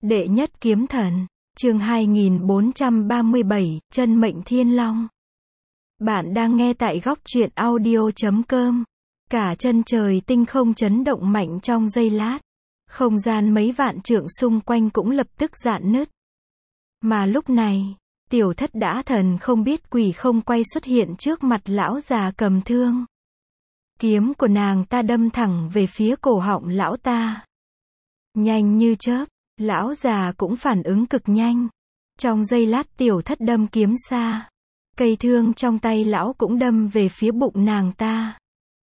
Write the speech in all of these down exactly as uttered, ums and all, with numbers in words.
Đệ nhất kiếm thần, chương hai nghìn bốn trăm ba mươi bảy, chân mệnh thiên long. Bạn đang nghe tại góc truyện audio chấm com. Cả chân trời tinh không chấn động mạnh trong giây lát. Không gian mấy vạn trượng xung quanh cũng lập tức rạn nứt. Mà lúc này, tiểu thất đã thần không biết quỷ không quay xuất hiện trước mặt lão già cầm thương. Kiếm của nàng ta đâm thẳng về phía cổ họng lão ta. Nhanh như chớp, lão già cũng phản ứng cực nhanh. Trong giây lát tiểu thất đâm kiếm xa. Cây thương trong tay lão cũng đâm về phía bụng nàng ta.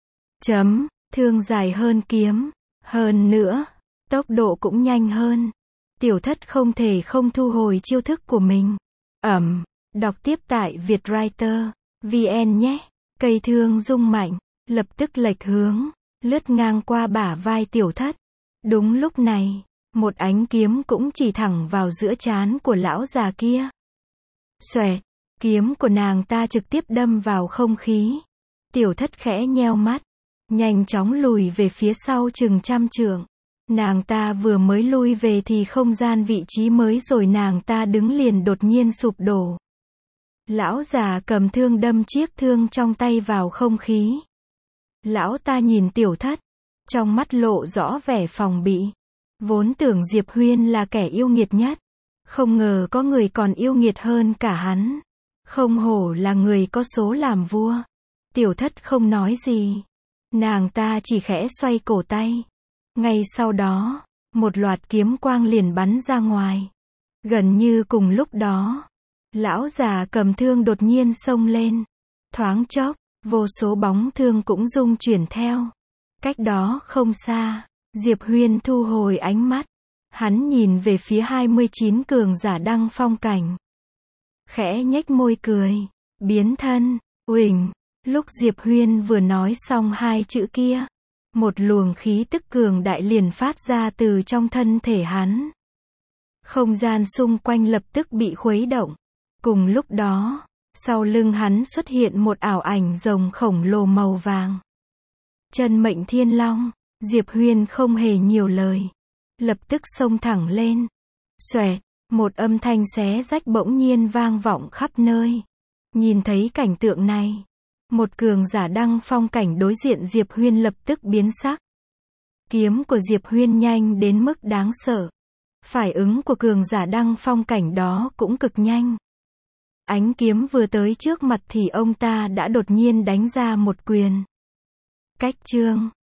Chấm, thương dài hơn kiếm. Hơn nữa, tốc độ cũng nhanh hơn. Tiểu thất không thể không thu hồi chiêu thức của mình. Ẩm, đọc tiếp tại Vietwriter vê en nhé. Cây thương rung mạnh, lập tức lệch hướng, lướt ngang qua bả vai tiểu thất. Đúng lúc này, một ánh kiếm cũng chỉ thẳng vào giữa trán của lão già kia. Xoẹt, kiếm của nàng ta trực tiếp đâm vào không khí. Tiểu thất khẽ nheo mắt, nhanh chóng lùi về phía sau chừng trăm trượng. Nàng ta vừa mới lui về thì không gian vị trí mới rồi nàng ta đứng liền đột nhiên sụp đổ. Lão già cầm thương đâm chiếc thương trong tay vào không khí. Lão ta nhìn tiểu thất, trong mắt lộ rõ vẻ phòng bị. Vốn tưởng Diệp Huyên là kẻ yêu nghiệt nhất. Không ngờ có người còn yêu nghiệt hơn cả hắn. Không hổ là người có số làm vua. Tiểu thất không nói gì. Nàng ta chỉ khẽ xoay cổ tay. Ngay sau đó, một loạt kiếm quang liền bắn ra ngoài. Gần như cùng lúc đó, lão già cầm thương đột nhiên xông lên. Thoáng chốc, vô số bóng thương cũng rung chuyển theo. Cách đó không xa, Diệp Huyên thu hồi ánh mắt. Hắn nhìn về phía hai mươi chín cường giả đăng phong cảnh. Khẽ nhếch môi cười. Biến thân, uỳnh. Lúc Diệp Huyên vừa nói xong hai chữ kia, một luồng khí tức cường đại liền phát ra từ trong thân thể hắn. Không gian xung quanh lập tức bị khuấy động. Cùng lúc đó, sau lưng hắn xuất hiện một ảo ảnh rồng khổng lồ màu vàng. Chân mệnh thiên long. Diệp Huyên không hề nhiều lời, lập tức xông thẳng lên. Xoẹt, một âm thanh xé rách bỗng nhiên vang vọng khắp nơi. Nhìn thấy cảnh tượng này, một cường giả đăng phong cảnh đối diện Diệp Huyên lập tức biến sắc. Kiếm của Diệp Huyên nhanh đến mức đáng sợ. Phản ứng của cường giả đăng phong cảnh đó cũng cực nhanh. Ánh kiếm vừa tới trước mặt thì ông ta đã đột nhiên đánh ra một quyền. Cách chương